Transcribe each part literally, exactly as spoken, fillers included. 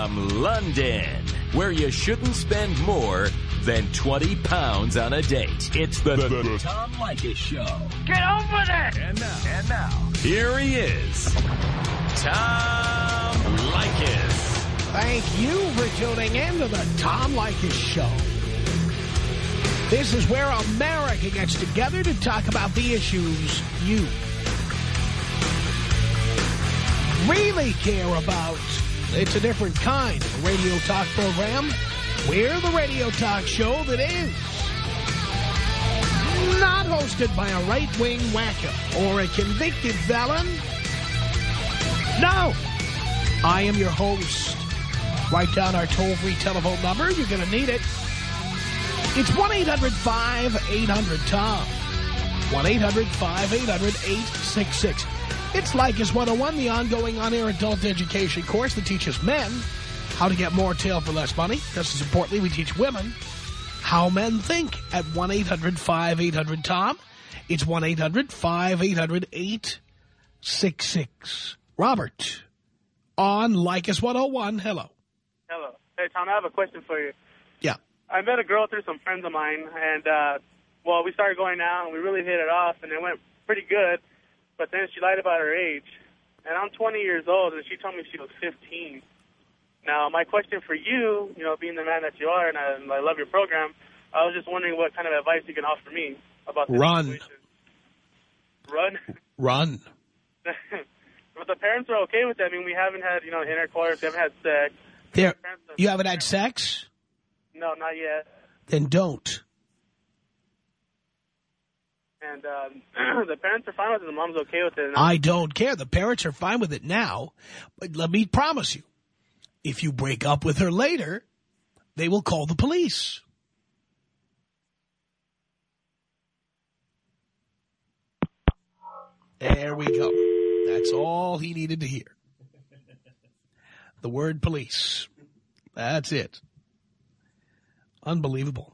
From London, where you shouldn't spend more than twenty pounds on a date. It's the, the, the Tom Leykis Show. Get over there! And now, and now, here he is, Tom Leykis. Thank you for tuning in to the Tom Leykis Show. This is where America gets together to talk about the issues you really care about. It's a different kind of radio talk program. We're the radio talk show that is not hosted by a right-wing wacko or a convicted felon. No, I am your host. Write down our toll-free telephone number. You're going to need it. It's one eight hundred five eight hundred Tom. one eight hundred five eight hundred eight six six. It's Leykis one oh one, the ongoing on-air adult education course that teaches men how to get more tail for less money. Just as importantly, we teach women how men think at one eight hundred five eight hundred Tom. It's one eight hundred five eight hundred eight six six. Robert, on Leykis one oh one, hello. Hello. Hey, Tom, I have a question for you. Yeah. I met a girl through some friends of mine, and, uh, well, we started going out, and we really hit it off, and it went pretty good. But then she lied about her age. And I'm twenty years old, and she told me she was fifteen. Now, my question for you, you know, being the man that you are, and I, and I love your program, I was just wondering what kind of advice you can offer me about this Run. situation. Run? Run. But the parents are okay with that. I mean, we haven't had, you know, intercourse. We haven't had sex. There, you haven't had sex? No, not yet. Then don't. And um, the parents are fine with it. The mom's okay with it. I don't care. The parents are fine with it now. But let me promise you, if you break up with her later, they will call the police. There we go. That's all he needed to hear. The word police. That's it. Unbelievable.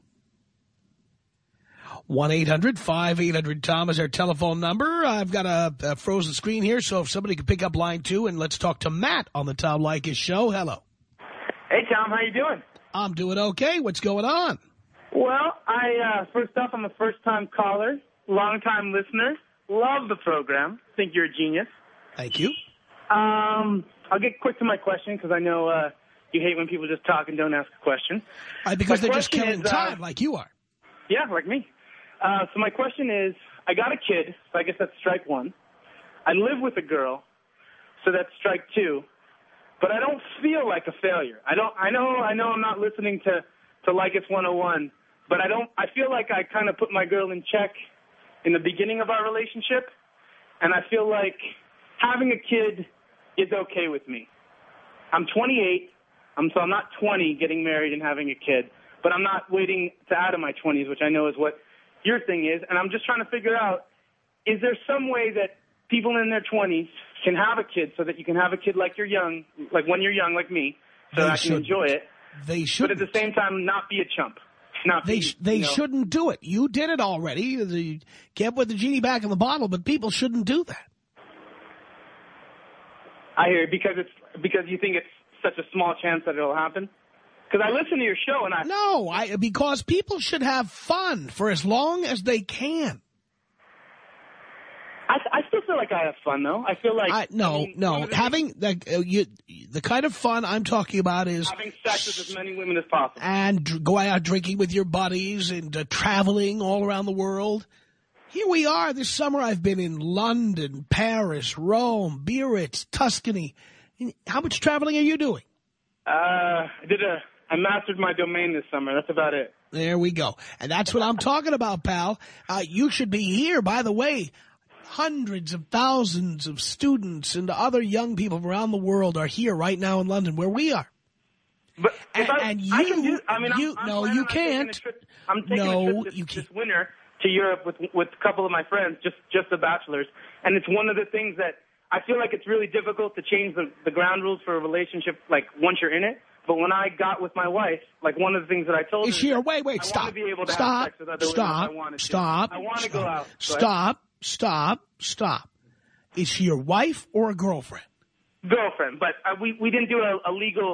one eight hundred five eight hundred Tom is our telephone number. I've got a, a frozen screen here, so if somebody could pick up line two, and let's talk to Matt on the Tom Leykis Show. Hello. Hey, Tom, how you doing? I'm doing okay. What's going on? Well, I uh, first off, I'm a first-time caller, long-time listener. Love the program. Think you're a genius. Thank you. Um, I'll get quick to my question because I know uh, you hate when people just talk and don't ask a question. Uh, because my they're just killing is, time uh, like you are. Yeah, like me. Uh, so my question is, I got a kid, so I guess that's strike one. I live with a girl, so that's strike two. But I don't feel like a failure. I don't. I know. I know. I'm not listening to to Leykis one oh one, but I don't. I feel like I kind of put my girl in check in the beginning of our relationship, and I feel like having a kid is okay with me. I'm twenty-eight, I'm, so I'm not twenty getting married and having a kid, but I'm not waiting to out of my twenties, which I know is what your thing is, and I'm just trying to figure out, is there some way that people in their twenties can have a kid so that you can have a kid like you're young, like when you're young, like me, so They that I can shouldn't. enjoy it, They should. but at the same time not be a chump. Not They be, sh they you know, shouldn't do it. You did it already. You can't put the genie back in the bottle, but people shouldn't do that. I hear it because it's because you think it's such a small chance that it'll happen. Because I listen to your show and I No, I because people should have fun for as long as they can. I, I still feel like I have fun though. I feel like I, no, I mean, no. one of the Having the uh, you, the kind of fun I'm talking about is having sex with as many women as possible. and dr going out drinking with your buddies and uh, traveling all around the world. Here we are. This summer I've been in London, Paris, Rome, Biarritz, Tuscany. How much traveling are you doing? Uh, I did a. I mastered my domain this summer. That's about it. There we go. And that's what I'm talking about, pal. Uh, you should be here. By the way, hundreds of thousands of students and other young people around the world are here right now in London where we are. But And, if I, and I you, can do, I mean, you I'm, I'm no, planning you on taking a can't. trip- I'm taking No, a trip this, you this can't. winter to Europe with with a couple of my friends, just just the bachelors, and it's one of the things that I feel like it's really difficult to change the the ground rules for a relationship, like once you're in it. But when I got with my wife, like one of the things that I told Is her she is here? that Wait, wait, I stop. want to be able to Stop. have sex with other Stop. women if I wanted to. Stop. I want to Stop. go out. Go ahead. Stop. Stop. Stop. Is she your wife or a girlfriend? Girlfriend, but uh, we we didn't do a, a legal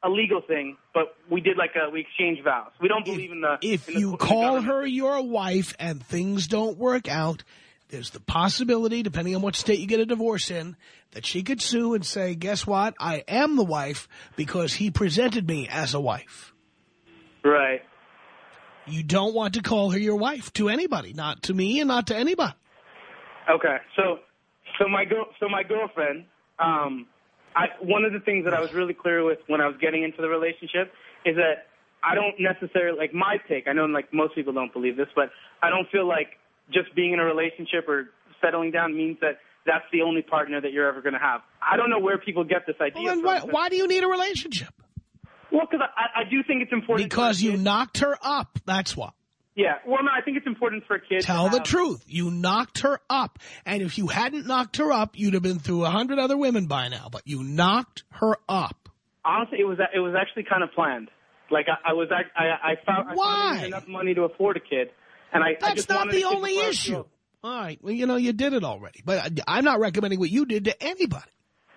a legal thing, but we did like a, we exchanged vows. We don't believe if, in the... If in the, you in call the her your wife and things don't work out, there's the possibility, depending on what state you get a divorce in, that she could sue and say, guess what? I am the wife because he presented me as a wife. Right. You don't want to call her your wife to anybody, not to me and not to anybody. Okay. So, so my girl, so my girlfriend, um, I, one of the things that I was really clear with when I was getting into the relationship is that I don't necessarily, like my take, I know like most people don't believe this, but I don't feel like just being in a relationship or settling down means that that's the only partner that you're ever going to have. I don't know where people get this idea well, then from. why, why do you need a relationship? Well, because I, I do think it's important. Because you knocked her up, that's why. Yeah, well, no, I think it's important for a kid Tell to the have, truth. You knocked her up. And if you hadn't knocked her up, you'd have been through a hundred other women by now. But you knocked her up. Honestly, it was it was actually kind of planned. Like, I, I was, I, I found, I Why? found enough money to afford a kid. And I, That's I just not wanted the a kid only before I issue. feel- All right. Well, you know, you did it already. But I'm not recommending what you did to anybody.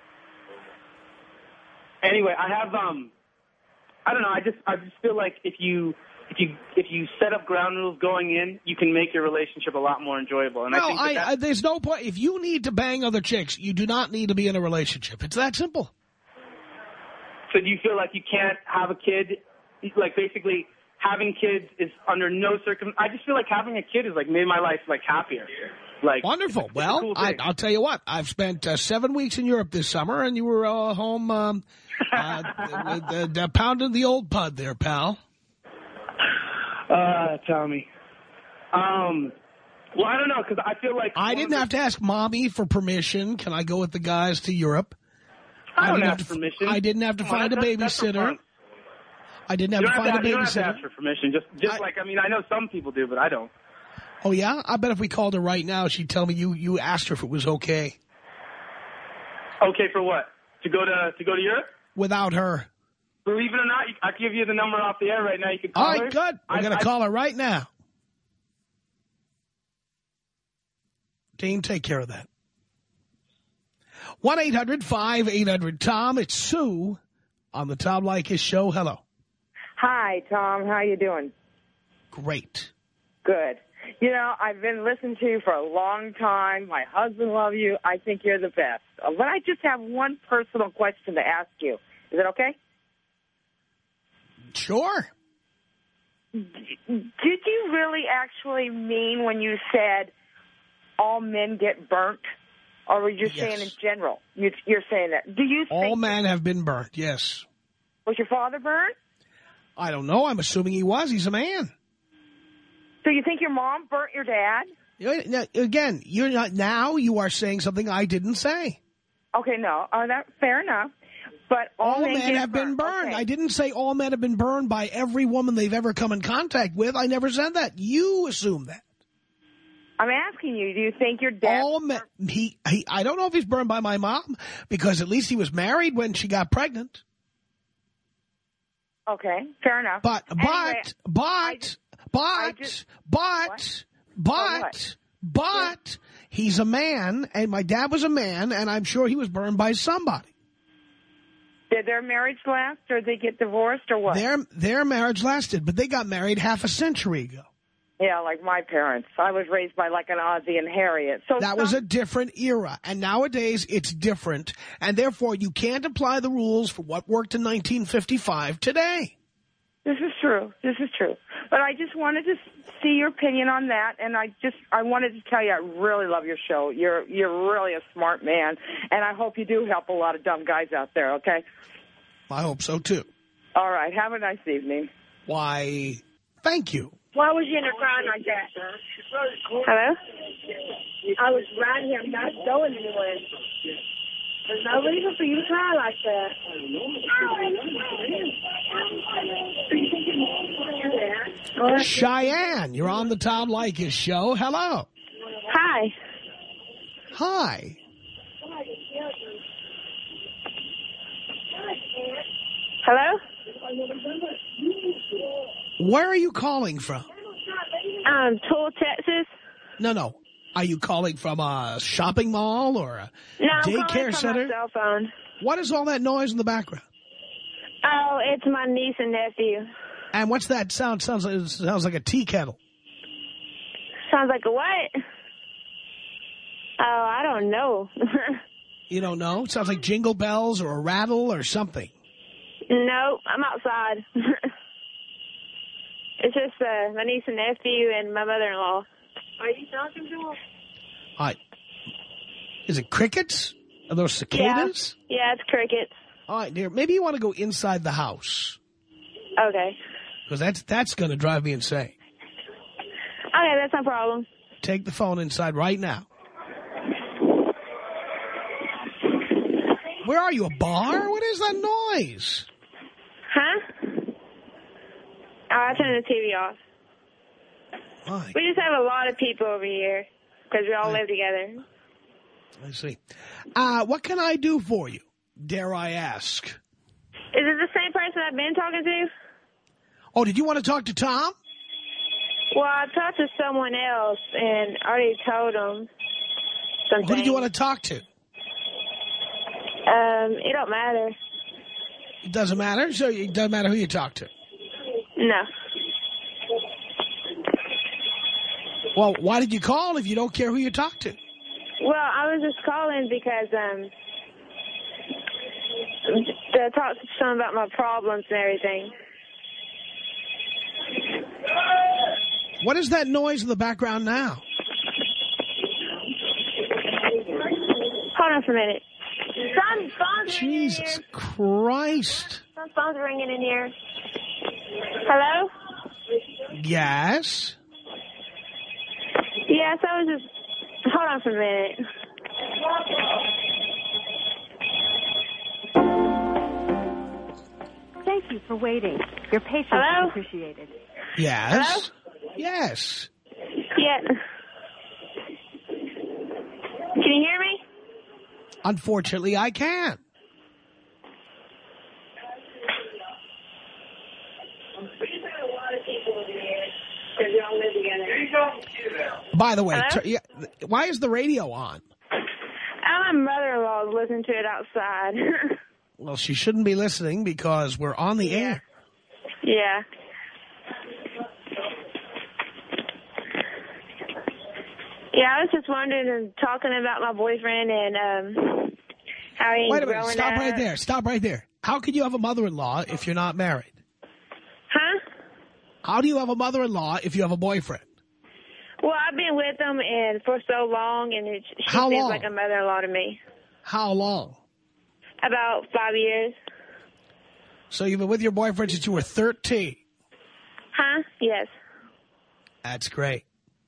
Anyway, I have, um, I don't know, I just, I just feel like if you, if you, if you set up ground rules going in, you can make your relationship a lot more enjoyable. And No, I think that I, that's, I, there's no point. If you need to bang other chicks, you do not need to be in a relationship. It's that simple. so do you feel like you can't have a kid, like basically having kids is under no circum, I just feel like having a kid has like made my life like happier. Like Wonderful. it's a Well, cool I, thing. I'll tell you what. I've spent uh, seven weeks in Europe this summer, and you were uh, home um, uh, uh, uh, pounding the old pud there, pal. Uh, Tommy. Um, well, I don't know, because I feel like... I didn't have to ask Mommy for permission. Can I go with the guys to Europe? I don't didn't ask have to, permission. I didn't have to Come on, find a that's- that's for babysitter. fun. I didn't have You to don't find have to, a you don't have to babysitter. ask for permission. Just, just I- like, I mean, I know some people do, but I don't. Oh, yeah? I bet if we called her right now, she'd tell me you, you asked her if it was okay. Okay, for what? To go to to go to Europe? Without her. Believe it or not, I can give you the number off the air right now. You can call All right, her. good. We're I- going to I- call her right now. Dean, take care of that. one eight hundred five eight hundred Tom. It's Sue on the Tom Leykis show. Hello. Hi, Tom. How you doing? Great. Good. You know, I've been listening to you for a long time. My husband loves you. I think you're the best. Uh, But I just have one personal question to ask you. Is it okay? Sure. Did you really actually mean when you said all men get burnt? Or were you Yes. saying in general? You, you're saying that. Do you All think... men have been burnt, yes. Was your father burned? I don't know. I'm assuming he was. He's a man. So you think your mom burnt your dad? You know, now, again, you're not, now you are saying something I didn't say. Okay, no. Uh, that fair enough. But all, All men, men, get have been burned. Okay. I didn't say all men have been burned by every woman they've ever come in contact with. I never said that. You assume that. I'm asking you, do you think your dad... All men, he, he, I don't know if he's burned by my mom, because at least he was married when she got pregnant. Okay, fair enough. But, Anyway, but, but, I just- but, I just- but, What? but, what? but, he's a man, and my dad was a man, and I'm sure he was burned by somebody. Did their marriage last, or did they get divorced, or what? Their, their marriage lasted, but they got married half a century ago. Yeah, like my parents. I was raised by like an Ozzie and Harriet. So That some, was a different era, and nowadays it's different, and therefore you can't apply the rules for what worked in nineteen fifty-five today. This is true. This is true. But I just wanted to see your opinion on that, and I just I wanted to tell you I really love your show. You're you're really a smart man, and I hope you do help a lot of dumb guys out there. Okay. I hope so too. All right. Have a nice evening. Why, thank you. Why was you in there crying like that? Hello? I was right here. I'm not going anywhere. There's no reason for you to cry like that. Cheyenne, you're on the Tom Leykis show. Hello. Hi. Hi. Hello? Where are you calling from? Um, Tool, Texas. No, no. Are you calling from a shopping mall or a No, I'm calling daycare from center? my cell phone. What is all that noise in the background? Oh, it's my niece and nephew. And what's that sound? Sounds like, it sounds like a tea kettle. Sounds like a what? Oh, I don't know. You don't know? It sounds like jingle bells or a rattle or something. No, I'm outside. It's just uh, my niece and nephew and my mother-in-law. Are you talking to them? All right. Is it crickets? Are those cicadas? Yeah, yeah, it's crickets. All right, dear. Maybe you want to go inside the house. Okay. Because that's, that's going to drive me insane. Okay, that's no problem. Take the phone inside right now. Where are you, a bar? What is that noise? Huh? Oh, I turned the T V off. My, We just have a lot of people over here because we all I, live together. I see. Uh, what can I do for you, dare I ask? Is it the same person I've been talking to? Oh, did you want to talk to Tom? Well, I talked to someone else and I already told them something. Who did you want to talk to? Um, it don't matter. It doesn't matter? So it doesn't matter who you talk to? No. Well, why did you call if you don't care who you talk to? Well, I was just calling because um, to talk to someone about my problems and everything. What is that noise in the background now? Hold on for a minute. Some phone's ringing in Jesus here. Christ. Some phone's ringing in here. Hello? Yes? Yes, I was just... Hold on for a minute. Thank you for waiting. Your patience Hello? is appreciated. Yes? Hello? Yes. Yeah. Can you hear me? Unfortunately, I can. By the way, Hello? yeah, why is the radio on? Oh, my mother-in-law is listening to it outside. Well, she shouldn't be listening because we're on the air. Yeah. Yeah, I was just wondering and talking about my boyfriend and um, how he's Wait a minute. growing Stop up. right there. Stop right there. How can you have a mother-in-law if you're not married? Huh? How do you have a mother-in-law if you have a boyfriend? Well, I've been with him and for so long, and it, she How seems long? like a mother-in-law to me. How long? About five years. So you've been with your boyfriend since you were thirteen. Huh? Yes. That's great.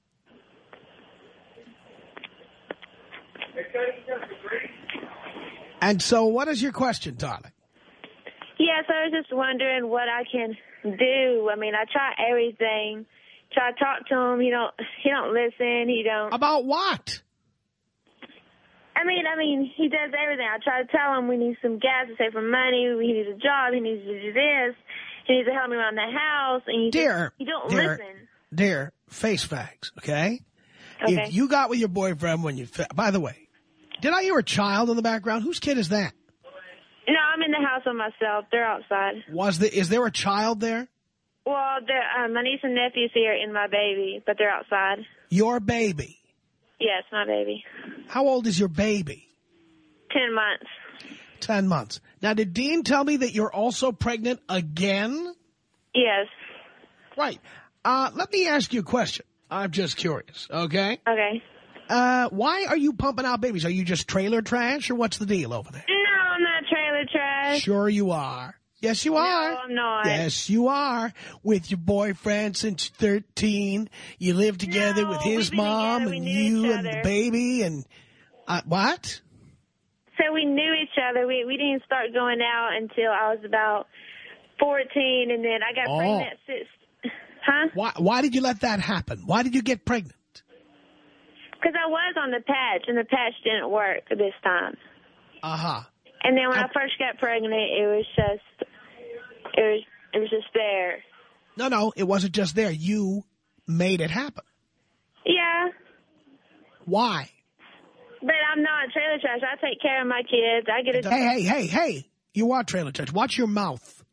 And so what is your question, darling? Yes, I was just wondering what I can do. I mean, I try everything. Try to talk to him. He don't. He don't listen. He don't. About what? I mean, I mean, he does everything. I try to tell him we need some gas to save for money. He needs a job. He needs to do this. He needs to help me around the house. And he Dear, he don't dear, listen. Dear, face facts, okay? Okay. If you got with your boyfriend when you... By the way, did I hear a child in the background? Whose kid is that? No, I'm in the house by myself. They're outside. Was the, is there a child there? Well, they're, uh, my niece and nephew's here and my baby, but they're outside. Your baby. Yes, my baby. How old is your baby? Ten months. Ten months. Now, did Dean tell me that you're also pregnant again? Yes. Right. Uh, let me ask you a question. I'm just curious, okay? Okay. Uh, why are you pumping out babies? Are you just trailer trash, or what's the deal over there? No, I'm not trailer trash. Sure you are. Yes, you are. No, I'm not. Yes, you are. With your boyfriend since thirteen. You live together No, with his we've been mom together. We and knew you each and the other. baby and... Uh, what? So we knew each other. We we didn't start going out until I was about fourteen, and then I got Oh. pregnant at six. Huh? Why, why did you let that happen? Why did you get pregnant? Because I was on the patch, and the patch didn't work this time. Uh-huh. And then when I- I first got pregnant, it was just, it was, it was just there. No, no, it wasn't just there. You made it happen. Yeah, Why? but I'm not trailer trash. I take care of my kids. I get a. Hey, hey, hey, hey. You are trailer trash. Watch your mouth.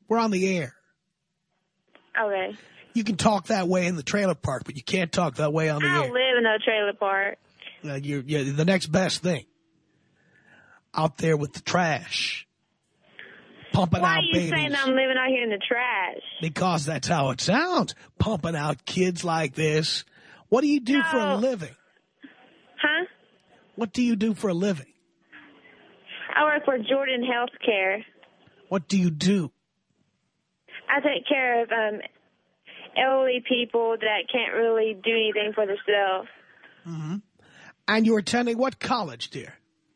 We're on the air. Okay. You can talk that way in the trailer park, but you can't talk that way on the I don't air. live in a trailer park. Uh, you're, you're the next best thing. Out there with the trash. Pumping Why out are you babies. saying I'm living out here in the trash? Because that's how it sounds. Pumping out kids like this. What do you do No. for a living? Huh? What do you do for a living? I work for Jordan Healthcare. What do you do? I take care of um, elderly people that can't really do anything for themselves. Mm-hmm. And you're attending what college, dear?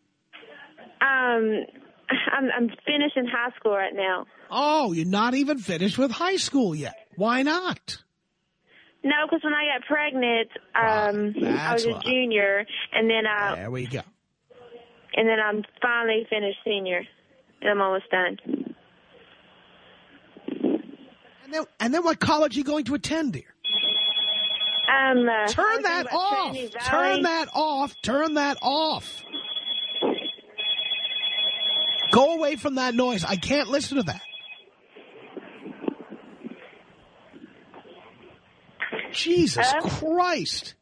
Um, I'm, I'm finishing high school right now. Oh, you're not even finished with high school yet. Why not? No, because when I got pregnant, um, Right, I was a why. junior, and then I There we go. and then I'm finally finished senior, and I'm almost done. And then, and then what college are you going to attend, dear? Um, uh, I Turn was that thinking about off. Trinity Valley. Turn that off. Turn that off. Go away from that noise. I can't listen to that. Jesus Hello? Christ.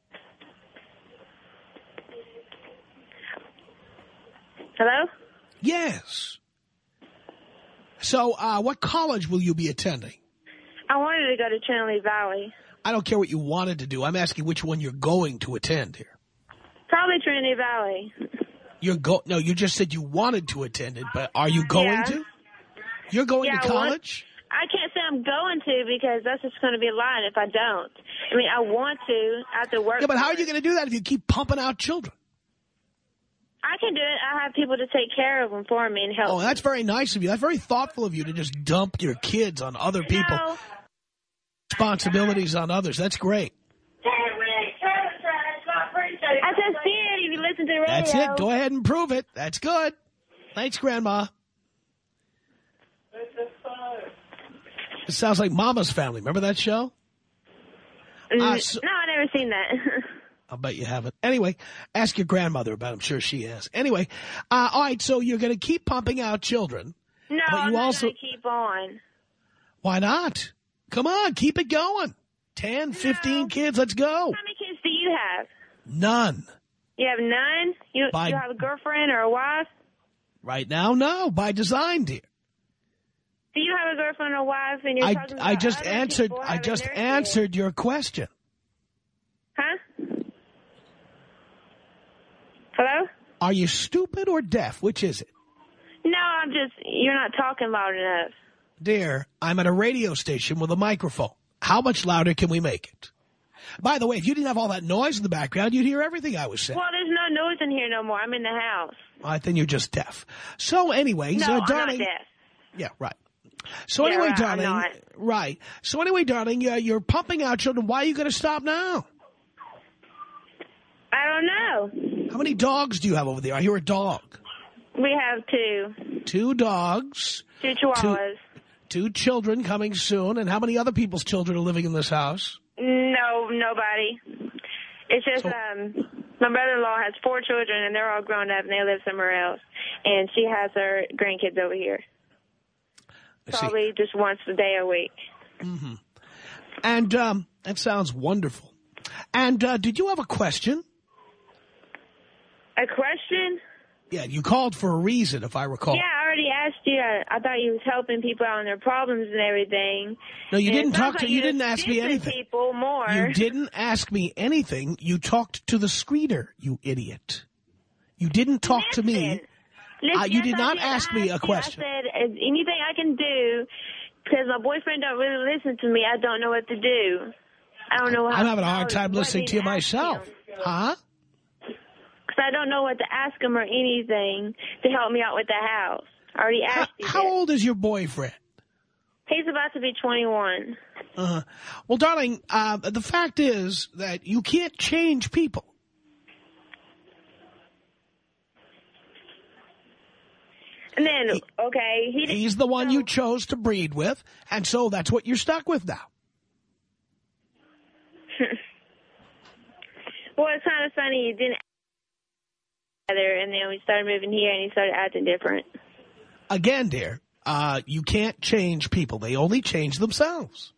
Hello? Yes. So, uh, what college will you be attending? I wanted to go to Trinity Valley. I don't care what you wanted to do. I'm asking which one you're going to attend here. Probably Trinity Valley. You're go. No, you just said you wanted to attend it, but are you going Yeah. to? You're going Yeah, to I want- college? I can't say I'm going to because that's just going to be lying if I don't. I mean, I want to. I have to work. Yeah, but how for are you it. going to do that if you keep pumping out children? I can do it. I have people to take care of them for me and help. Oh, that's very nice of you. That's very thoughtful of you to just dump your kids on other people. No. Responsibilities on others. That's great. I just did. If you listen to the radio. That's it. Go ahead and prove it. That's good. Thanks, Grandma. It sounds like Mama's Family. Remember that show? Mm, Uh, so- no, I've never seen that. I'll bet you haven't. Anyway, ask your grandmother about it. I'm sure she has. Anyway, uh, all right, so you're going to keep pumping out children. no, But I'm you not also- going to keep on. Why not? Come on, keep it going. ten, fifteen No. kids, let's go. How many kids do you have? None. You have none? You, By- you have a girlfriend or a wife? Right now, no. By design, dear. Do you have a girlfriend or a wife? And you're I, talking I about just other answered, people I having just their kids. answered your question. Huh? Hello? Are you stupid or deaf? Which is it? No, I'm just, you're not talking loud enough. Dear, I'm at a radio station with a microphone. How much louder can we make it? By the way, if you didn't have all that noise in the background, you'd hear everything I was saying. Well, there's no noise in here no more. I'm in the house. I think you're just deaf. So anyways, No, uh, I'm darling. not deaf. Yeah, right. So Yeah, anyway, right, I'm darling. not. Right. So anyway, darling, uh, you're pumping out children. Why are you going to stop now? I don't know. How many dogs do you have over there? I hear a dog. We have two. Two dogs. Two chihuahuas. Two children coming soon. And how many other people's children are living in this house? No, nobody. It's just, So- um, my brother-in-law has four children, and they're all grown up, and they live somewhere else. And she has her grandkids over here. I see. Probably just once a day a week. Mm-hmm. And um, that sounds wonderful. And uh, did you have a question? A question? Yeah, you called for a reason, if I recall. Yeah, I already asked you. I, I thought you was helping people out on their problems and everything. No, you And it didn't sounds talk to. like You you're didn't ask me dissing anything. People more. You didn't ask me anything. You talked to the screener, you idiot. You didn't talk to me. Listen. Listen, Uh, you yes, did I not did ask me a you. question. I said, is anything I can do, because my boyfriend don't really listen to me, I don't know what to do. I don't know how I'm having a hard to time what listening to you to ask myself. him. Huh? Because I don't know what to ask him or anything to help me out with the house. I already How, asked you how this. old is your boyfriend? He's about to be twenty-one. Uh, well, darling, uh, the fact is that you can't change people. And then, okay, he He's the one you so- chose to breed with, and so that's what you're stuck with now. Well, it's kind of funny. You didn't together, and then we started moving here, and he started acting different. Again, dear, Uh, you can't change people. They only change themselves.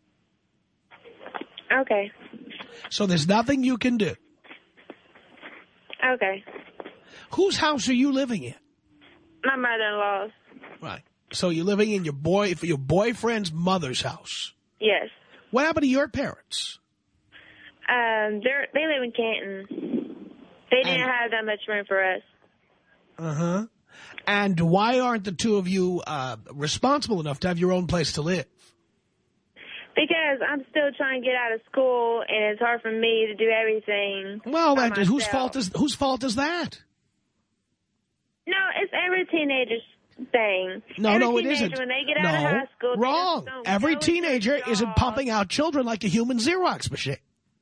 Okay. So there's nothing you can do. Okay. Whose house are you living in? My mother-in-law's. Right. So you're living in your boy, your boyfriend's mother's house. Yes. What happened to your parents? Um, they they live in Canton. They didn't and, have that much room for us. Uh-huh. And why aren't the two of you uh, responsible enough to have your own place to live? Because I'm still trying to get out of school, and it's hard for me to do everything. Well, that, whose fault is whose fault is that? No, it's every teenager's thing. No, every no, it isn't. When they get no, out of high school, wrong. Every teenager isn't pumping out children like a human Xerox machine.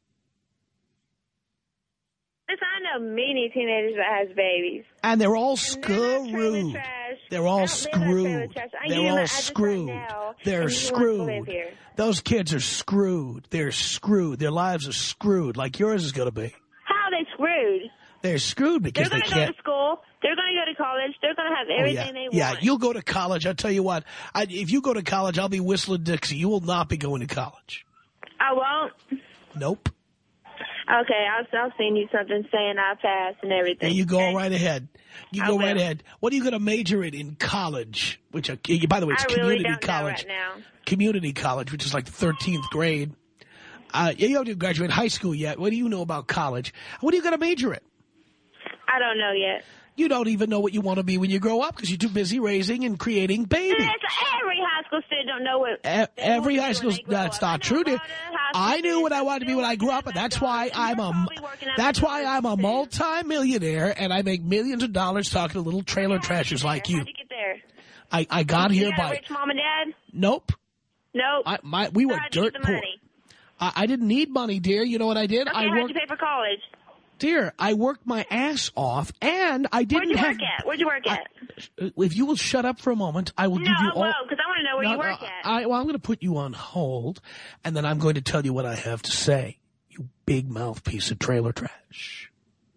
Listen, I know many teenagers that has babies. And they're all and screwed. They're, they're all screwed. They're all screwed. They're screwed. Those kids are screwed. They're screwed. Their lives are screwed like yours is going to be. How are they screwed? They're screwed because they're they can't. They're going to go to school. They're going to go to college. They're going to have everything oh, yeah. they yeah, want. Yeah, you'll go to college. I'll tell you what. I, if you go to college, I'll be whistling Dixie. You will not be going to college. I won't? Nope. Okay, I'll, I'll send you something saying I passed and everything. Yeah, you go okay? right ahead. You I go will. right ahead. What are you going to major in in college? Which, uh, by the way, it's I community really don't college. know right now. Community college, which is like the thirteenth grade. Uh, you haven't graduated high school yet. What do you know about college? What are you going to major in? I don't know yet. You don't even know what you want to be when you grow up because you're too busy raising and creating babies. Every high school student don't know what. E every high school, that's not true, dear. I knew what I wanted to be when I grew up, and that's why I'm a, that's why I'm a multi-millionaire, and I make millions of dollars talking to little trailer trashers like you. How'd you get there? I, I got here by. Rich mom and dad? Nope. Nope. I, my, we were dirt poor. I, I didn't need money, dear. You know what I did? Okay, I how'd worked, you pay for college? Dear, I worked my ass off, and I didn't Where'd you have... work at? Where'd you work at? I, if you will shut up for a moment, I will no, give you all... No, because I want to know where no, you work no, at. I, well, I'm going to put you on hold, and then I'm going to tell you what I have to say, you big mouth piece of trailer trash.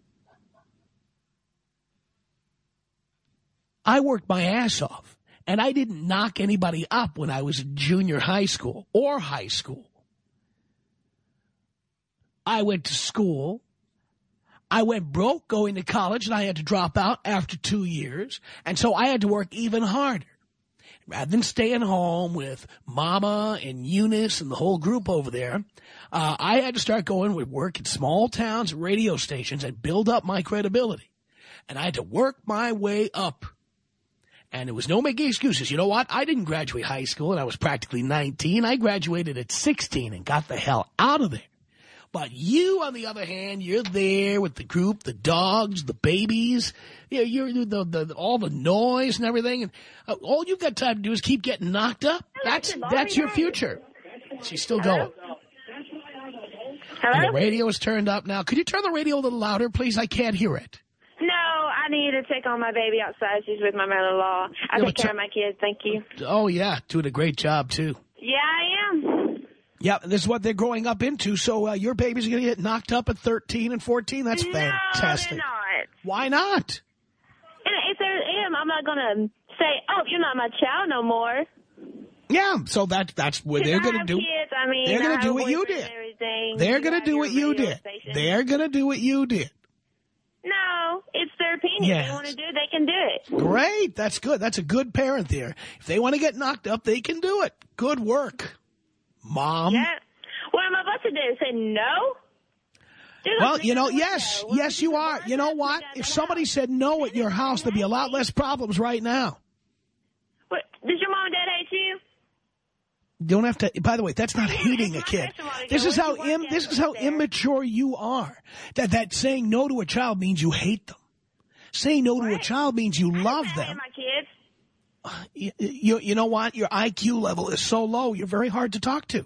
I worked my ass off, and I didn't knock anybody up when I was in junior high school or high school. I went to school. I went broke going to college, and I had to drop out after two years. And so I had to work even harder. Rather than staying home with Mama and Eunice and the whole group over there, uh, I had to start going with work in small towns, radio stations, and build up my credibility. And I had to work my way up. And there was no making excuses. You know what? I didn't graduate high school, and I was practically nineteen. I graduated at sixteen and got the hell out of there. But you, on the other hand, you're there with the group, the dogs, the babies, you're, you're the, the, the all the noise and everything. And uh, all you've got time to do is keep getting knocked up. That's that's your future. She's still going. Hello? And the radio is turned up now. Could you turn the radio a little louder, please? I can't hear it. No, I need to take on my baby outside. She's with my mother-in-law. I yeah, take care of my kids. Thank you. Oh, yeah. Doing a great job, too. Yeah, I am. Yeah, this is what they're growing up into. So uh, your baby's going to get knocked up at thirteen and fourteen. That's no, fantastic. They're not. Why not? And if there am, I'm not going to say, oh, you're not my child no more. Yeah, so that, that's what they're going to do. Kids, I mean, they're going to do what you did. They're going to do what you did. Station. They're going to do what you did. No, it's their opinion. Yes. If they want to do it, they can do it. Great. That's good. That's a good parent there. If they want to get knocked up, they can do it. Good work, Mom. Yeah. What am I about to do? Say no? There's well, you know, yes. Yes, you are. You know what? If somebody said no at your house, there'd be a lot less problems right now. What, does your mom and dad hate you? You don't have to. By the way, that's not hating a kid. This is how im, this is how immature you are. That that saying no to a child means you hate them. Saying no to a child means you love them. My kids. You, you, you know what? Your I Q level is so low, you're very hard to talk to.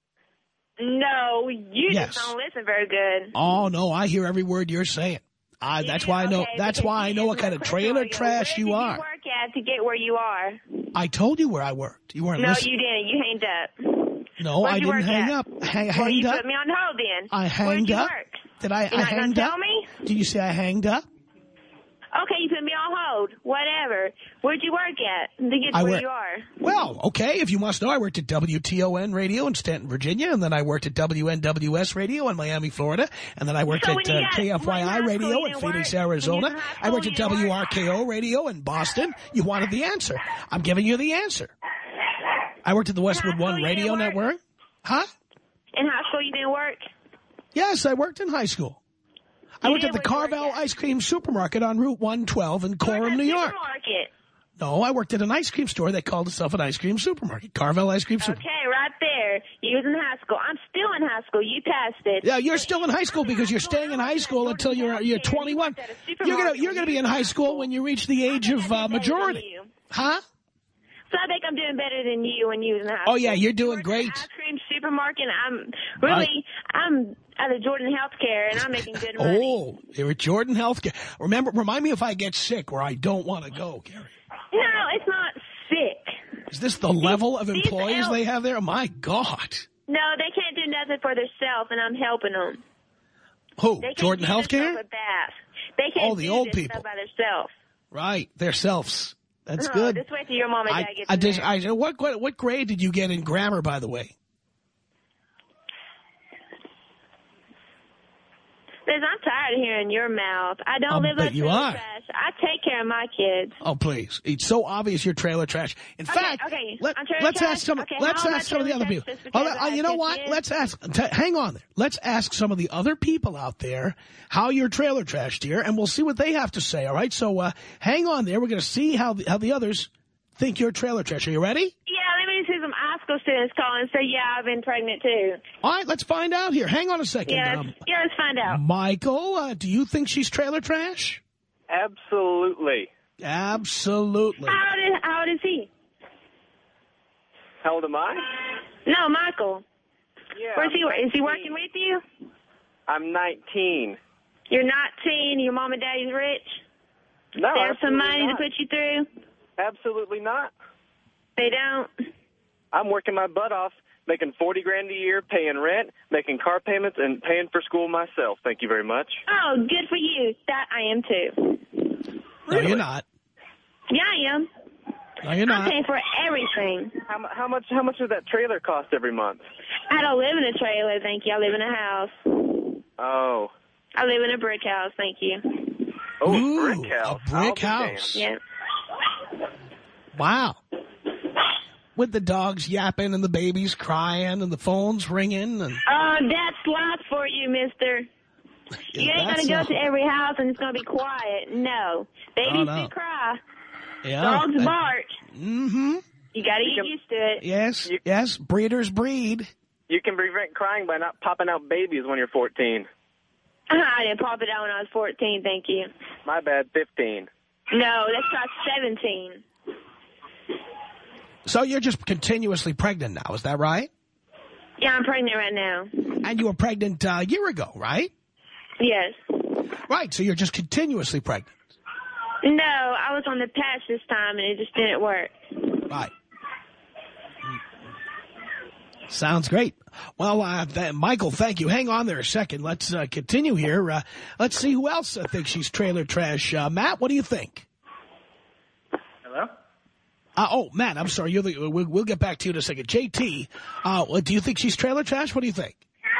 No, you yes. just don't listen very good. Oh, no, I hear every word you're saying. I, yeah, that's why I know. okay, That's why I know what kind of trailer trash you are. Where did you work at to get where you are? I told you where I worked. You weren't no, listening. No, you didn't. You hanged up. No, Where'd I didn't hang at? up. I well, hanged you up. put me on hold then. I hanged Where'd you up. Work? Did I? You're I not hanged gonna up. Tell me? Did you say I hanged up? Okay, you put me on hold. Whatever. Where'd you work at to get to I where work, you are? Well, okay, if you must know, I worked at W T O N Radio in Stanton, Virginia, and then I worked at W N W S Radio in Miami, Florida, and then I worked So at when you uh, got- K F Y I when you Radio got in school, Phoenix, you didn't work? Arizona. When you got I worked school, at you didn't W R K O Radio in Boston. You wanted the answer. I'm giving you the answer. I worked at the Westwood school, One you Radio didn't work? Network. Huh? In high school, you didn't work? Yes, I worked in high school. I You worked at did the where you Carvel worked at? Ice Cream Supermarket on Route one twelve in Coram, New York. Supermarket. No, I worked at an ice cream store that called itself an ice cream supermarket. Carvel Ice Cream Supermarket. Okay, right there. You was in high school. I'm still in high school. You passed it. Yeah, you're still in high school because you're staying in high school until you're you're twenty-one. You're gonna you're gonna be in high school when you reach the age of uh, majority. Huh? So I think I'm doing better than you when you was in high school. Oh yeah, you're doing great. Ice cream supermarket. I'm really I'm out of Jordan Healthcare and I'm making good money. Oh, you're at Jordan Healthcare. Remember, remind me if I get sick where I don't want to go, Gary. No, it's not sick. Is this the level of these employees el- they have there? My God. No, they can't do nothing for themselves, and I'm helping them. Who? They can't Jordan do Healthcare? themselves a bath. They can't Oh, the do old this people. stuff by themselves. Right, their selves. That's Oh, good. Just wait till your mom and dad I, get I, to did, there. I, what, what, what grade did you get in grammar, by the way? Liz, I'm tired of hearing your mouth. I don't I'll live bet on you trailer are. trash. I take care of my kids. Oh, please. It's so obvious you're trailer trash. In Okay, fact, okay. let, I'm trailer let's trash? ask some, Okay, let's how am I ask some of the trailer other trash people. just because Oh, I uh, you have know kids? what? Let's ask, t hang on there. Let's ask some of the other people out there how you're trailer trash, dear, and we'll see what they have to say, all right? So uh, hang on there. We're going to see how the, how the others think you're trailer trash. Are you ready? Yeah, let me see some high school students call and say, yeah, I've been pregnant too. All right, let's find out here. Hang on a second. Yeah, Um, let's, yeah, let's find out. Michael, uh, do you think she's trailer trash? Absolutely. Absolutely. How old is, how old is he? How old am I? No, Michael. Yeah. Where's he? I'm Is he nineteen. working with you? I'm nineteen. You're nineteen. Your mom and daddy's rich. No, They have some absolutely money not. to put you through. Absolutely not. They don't. I'm working my butt off, making forty grand a year, paying rent, making car payments, and paying for school myself. Thank you very much. Oh, good for you. That I am too. No, you're not. Yeah, I am. No, you're I'm not. paying for everything. How, mu- how much? How much does that trailer cost every month? I don't live in a trailer, thank you. I live in a house. Oh. I live in a brick house, thank you. Oh, Ooh, a brick house. a brick I'll be house. Yeah. Wow. With the dogs yapping and the babies crying and the phones ringing. and Oh, that's life for you, mister. You ain't That's going to go a- to every house and it's going to be quiet. No. Babies Oh, no. do cry. Yeah. Dogs bark. Mm-hmm. You got to get can- used to it. Yes, You- yes, breeders breed. You can prevent crying by not popping out babies when you're fourteen. I didn't pop it out when I was fourteen, thank you. My bad, fifteen. No, let's try seventeen. So you're just continuously pregnant now, is that right? Yeah, I'm pregnant right now. And you were pregnant uh, a year ago, right? Yes. Right, so you're just continuously pregnant. No, I was on the patch this time and it just didn't work. Right. Sounds great. Well, uh, th Michael, thank you. Hang on there a second. Let's uh, continue here. Uh, let's see who else uh, thinks she's trailer trash. Uh, Matt, what do you think? Hello? Uh, oh, Matt, I'm sorry. You're the, we'll, we'll get back to you in a second. J T, uh, what, do you think she's trailer trash? What do you think?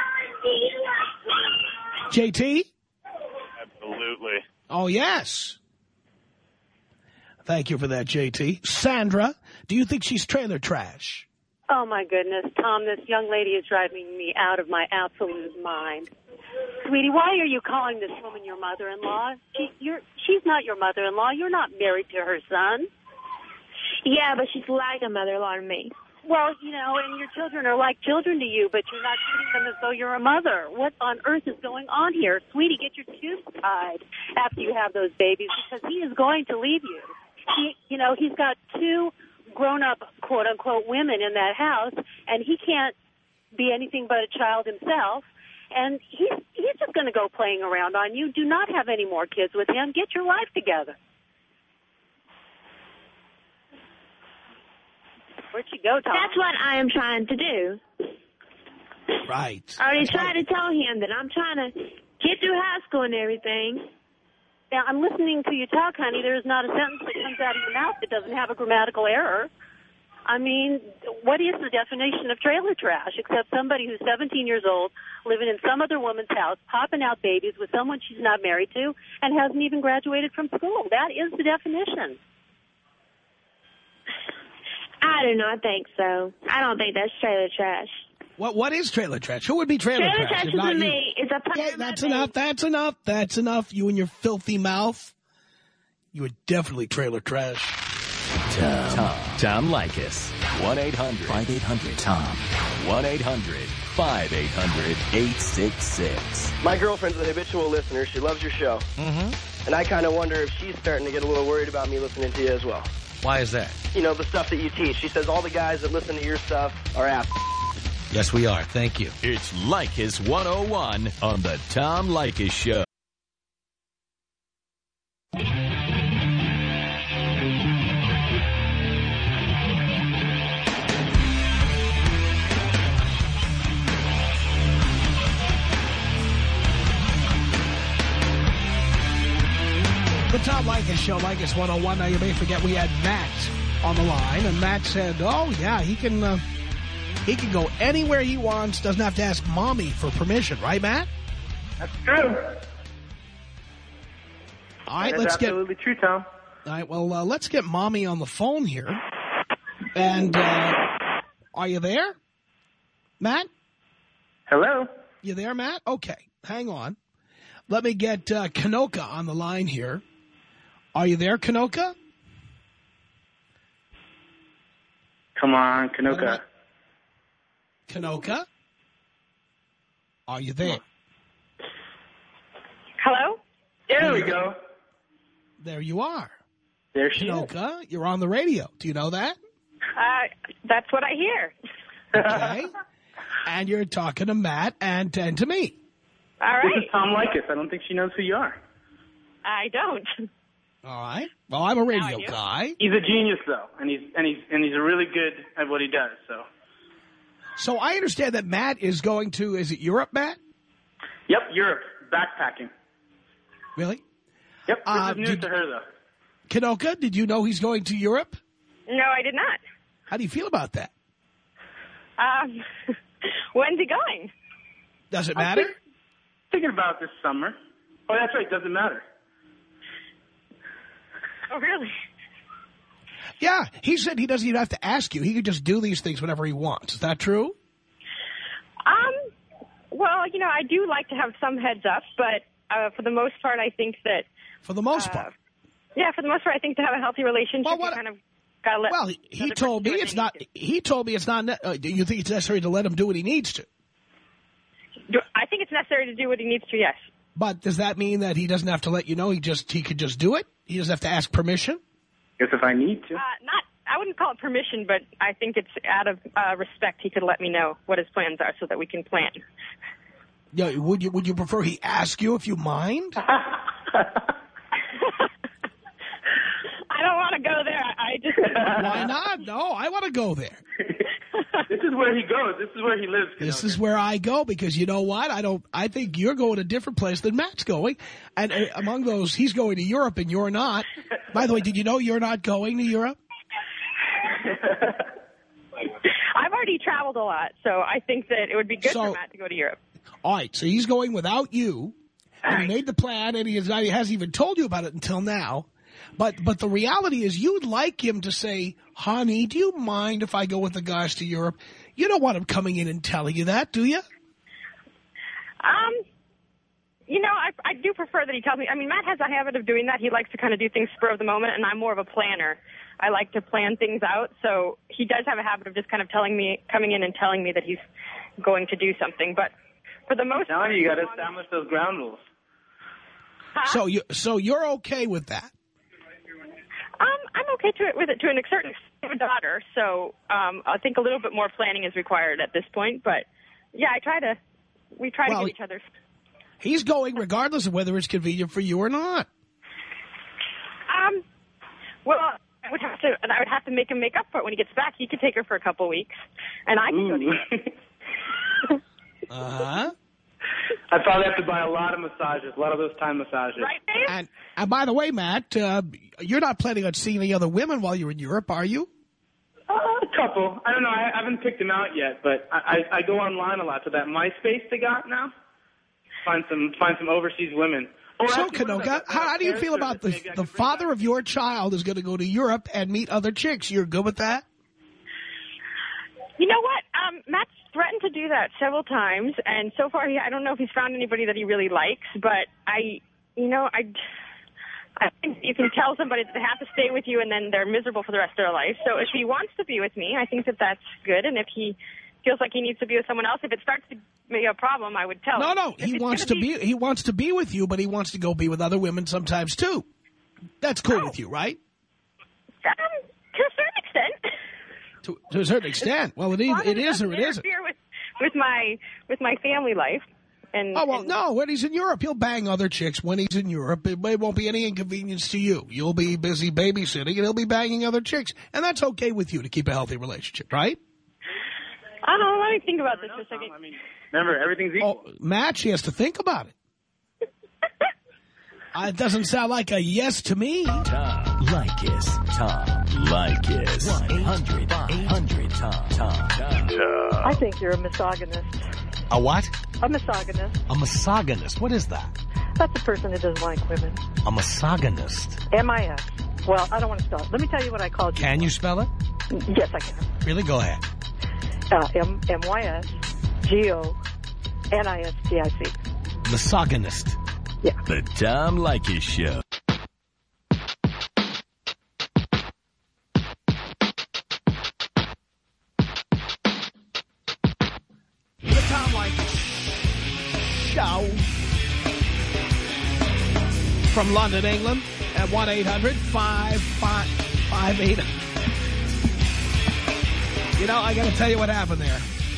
J T? Absolutely. Oh, yes. Thank you for that, J T. Sandra, do you think she's trailer trash? Oh, my goodness, Tom, this young lady is driving me out of my absolute mind. Sweetie, why are you calling this woman your mother-in-law? She, you're, she's not your mother-in-law. You're not married to her son. Yeah, but she's like a mother-in-law to me. Well, you know, and your children are like children to you, but you're not treating them as though you're a mother. What on earth is going on here? Sweetie, get your tubes tied after you have those babies because he is going to leave you. He, you know, he's got two grown-up, quote-unquote, women in that house, and he can't be anything but a child himself, and he's, he's just going to go playing around on you. Do not have any more kids with him. Get your life together. Where'd you go, Tom? That's what I am trying to do. Right. I already tried to tell him that I'm trying to get through high school and everything. I'm listening to you talk, honey. There's not a sentence that comes out of your mouth that doesn't have a grammatical error. I mean, what is the definition of trailer trash except somebody who's seventeen years old, living in some other woman's house, popping out babies with someone she's not married to, and hasn't even graduated from school? That is the definition. I do not think so. I don't think that's trailer trash. What What is trailer trash? Who would be trailer, trailer trash? trash If not to you? me is a Okay, that's enough. That's enough. That's enough. You and your filthy mouth. You are definitely trailer trash. Tom. Tom. Tom Leykis. one eight hundred five eight hundred Tom. one eight hundred five eight hundred eight six six. My girlfriend's an habitual listener. She loves your show. Mm-hmm. And I kind of wonder if she's starting to get a little worried about me listening to you as well. Why is that? You know, the stuff that you teach. She says all the guys that listen to your stuff are ass. Yes, we are. Thank you. It's Leykis one oh one on the Tom Leykis Show. The Tom Leykis Show, Leykis one oh one. Now, you may forget we had Matt on the line, and Matt said, oh, yeah, he can uh, he can go anywhere he wants, doesn't have to ask Mommy for permission. Right, Matt? That's true. All right, That's let's get... absolutely true, Tom. All right, well, uh, let's get Mommy on the phone here. And uh, are you there, Matt? Hello? You there, Matt? Okay, hang on. Let me get uh, Kanoka on the line here. Are you there, Kanoka? Come on, Kanoka. Kanoka? Are you there? Hello? There we go. There you are. There she Kanoka, is. You're on the radio. Do you know that? Uh, that's what I hear. Okay. And you're talking to Matt and, and to me. All right. This is Tom Leykis. I don't think she knows who you are. I don't. All right. Well, I'm a radio guy. He's a genius, though, and he's and he's and he's really good at what he does. So. So I understand that Matt is going to. Is it Europe, Matt? Yep, Europe backpacking. Really? Yep. This Uh, is news did- to her, though. Kanoka, did you know he's going to Europe? No, I did not. How do you feel about that? Um, when's he going? Does it I'm matter? think- thinking about this summer. Oh, that's right. Doesn't matter. Oh, really? Yeah. He said he doesn't even have to ask you. He could just do these things whenever he wants. Is that true? Um, well, you know, I do like to have some heads up, but uh, for the most part, I think that... For the most uh, part. Yeah, for the most part, I think to have a healthy relationship, Well, what- you kind of got to let... Well, he, he the other told me person do what it's they not. need He told me it's not. ne- Uh, do you think it's necessary to let him do what he needs to? to. Do- I think it's necessary to do what he needs to, yes. But does that mean that he doesn't have to let you know? He just he could just do it. He doesn't have to ask permission. Guess if I need to. Uh, not, I wouldn't call it permission, but I think it's out of uh, respect. He could let me know what his plans are so that we can plan. Yeah. Would you Would you prefer he ask you if you mind? I don't want to go there. I just... Why not? No, I want to go there. This is where he goes. This is where he lives. This Kanoka. is where I go because you know what? I don't. I think you're going a different place than Matt's going, and uh, among those, he's going to Europe and you're not. By the way, did you know you're not going to Europe? I've already traveled a lot, so I think that it would be good So- for Matt to go to Europe. All right, so he's going without you, and he made the plan, and he, has, he hasn't even told you about it until now. But but the reality is you'd like him to say, honey, do you mind if I go with the guys to Europe? You don't want him coming in and telling you that, do you? Um, you know, I, I do prefer that he tells me. I mean, Matt has a habit of doing that. He likes to kind of do things spur of the moment, and I'm more of a planner. I like to plan things out, so he does have a habit of just kind of telling me, coming in and telling me that he's going to do something. But for the most Now part, you got to establish those ground rules. Huh? So you so you're okay with that? Um, I'm okay to it with it to an certain extent. I have a daughter, so um, I think a little bit more planning is required at this point. But yeah, I try to. We try Well, to give each other. He's going regardless of whether it's convenient for you or not. Um, well, I would have to. I would have to make him make up for it when he gets back. He could take her for a couple weeks, and I could go to Europe. Uh huh. I'd probably have to buy a lot of massages, a lot of those Thai massages. Right, Dave? And, and by the way, Matt, uh, you're not planning on seeing any other women while you're in Europe, are you? Uh, a couple. I don't know. I, I haven't picked them out yet, but I, I, I go online a lot to that MySpace they got now. Find some find some overseas women. Or So, actually, what Kanoka, about- how, how do you feel about the, maybe I the can bring father back? of your child is going to go to Europe and meet other chicks? You're good with that? You know what? Um, Matt's threatened to do that several times, and so far, he, I don't know if he's found anybody that he really likes, but I, you know, I, I think you can tell somebody that they have to stay with you, and then they're miserable for the rest of their life. So if he wants to be with me, I think that that's good, and if he feels like he needs to be with someone else, if it starts to be a problem, I would tell No, him. no, If he it's wants to gonna be, he wants to be with you, but he wants to go be with other women sometimes, too. That's cool Oh. with you, right? Um, to a certain extent. To, to a certain extent. Well, it is, it is or it isn't. Interfere with, with my with my family life. And, Oh, well, and, no, when he's in Europe, he'll bang other chicks when he's in Europe. It, it won't be any inconvenience to you. You'll be busy babysitting, and he'll be banging other chicks. And that's okay with you to keep a healthy relationship, right? I don't know. Let me think about this for a second. I mean, remember, everything's equal. Oh, Matt, she has to think about it. Uh, it doesn't sound like a yes to me. Tom Leykis. Tom Leykis. one eight hundred eight hundred Tom. Tom. Tom. I think you're a misogynist. A what? A misogynist. A misogynist. What is that? That's a person who doesn't like women. A misogynist. M I S. Well, I don't want to spell it. Let me tell you what I called you. Can you spell it? Yes, I can. Really? Go ahead. Uh, M M Y S G O N I S T I C. Misogynist. Yeah. The Tom Leykis Show. The Tom Leykis Show. From London, England, at one eight hundred five five five eight. You know, I got to tell you what happened there.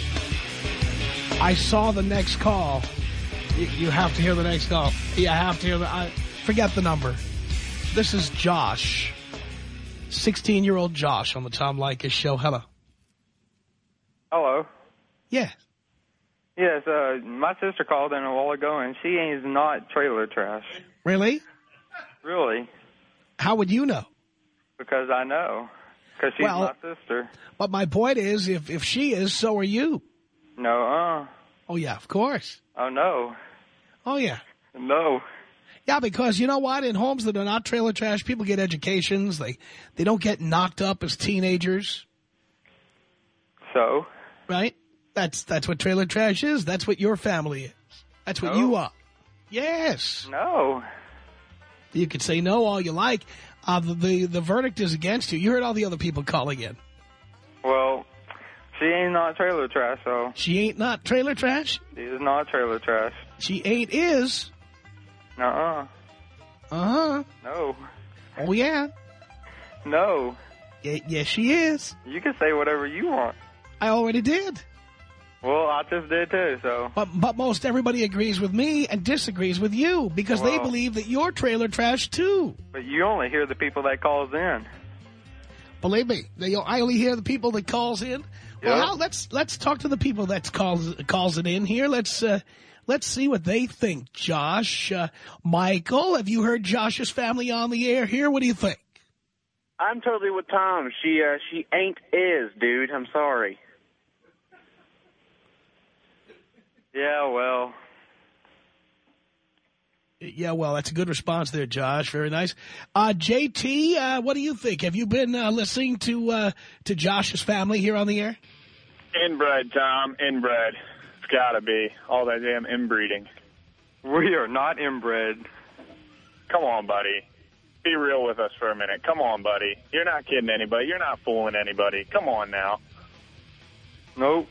I saw the next call. You, you have to hear the next call. You have to hear the... I, forget the number. This is Josh. sixteen-year-old Josh on the Tom Leykis Show. Hello. Hello. Yeah. Yes, uh, my sister called in a while ago, and she is not trailer trash. Really? Really? How would you know? Because I know. Because she's Well- my sister. But my point is, if, if she is, so are you. No, uh. Oh, yeah, of course. Oh, no. Oh, yeah. No. Yeah, because you know what? In homes that are not trailer trash, people get educations. They they don't get knocked up as teenagers. So? Right? That's that's what trailer trash is. That's what your family is. That's what No. you are. Yes. No. You can say no all you like. Uh, the, the, the verdict is against you. You heard all the other people calling in. Well, she ain't not trailer trash, so. She ain't not trailer trash? She is not trailer trash. She ain't is. Nuh-uh. Uh-huh. No. Oh, yeah. No. Y yes, she is. You can say whatever you want. I already did. Well, I just did too, so. But but most everybody agrees with me and disagrees with you because they Well- believe that you're trailer trash, too. But you only hear the people that calls in. Believe me, they, I only hear the people that calls in. Well, Yeah. how, let's let's talk to the people that calls calls it in here. Let's uh, let's see what they think. Josh, uh, Michael, have you heard Josh's family on the air here? What do you think? I'm totally with Tom. She uh, she ain't is, dude. I'm sorry. Yeah, well. Yeah, well, that's a good response there, Josh. Very nice. Uh, J T, uh, what do you think? Have you been uh, listening to uh, to Josh's family here on the air? Inbred, Tom. Inbred. It's got to be. All that damn inbreeding. We are not inbred. Come on, buddy. Be real with us for a minute. Come on, buddy. You're not kidding anybody. You're not fooling anybody. Come on now. Nope.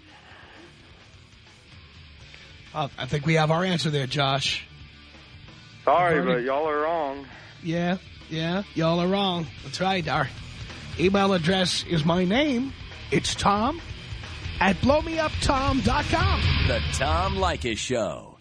Uh, I think we have our answer there, Josh. Sorry, Already- but y'all are wrong. Yeah, yeah, y'all are wrong. That's right. Our email address is my name. It's Tom at blow me up tom dot com. The Tom Leykis Show.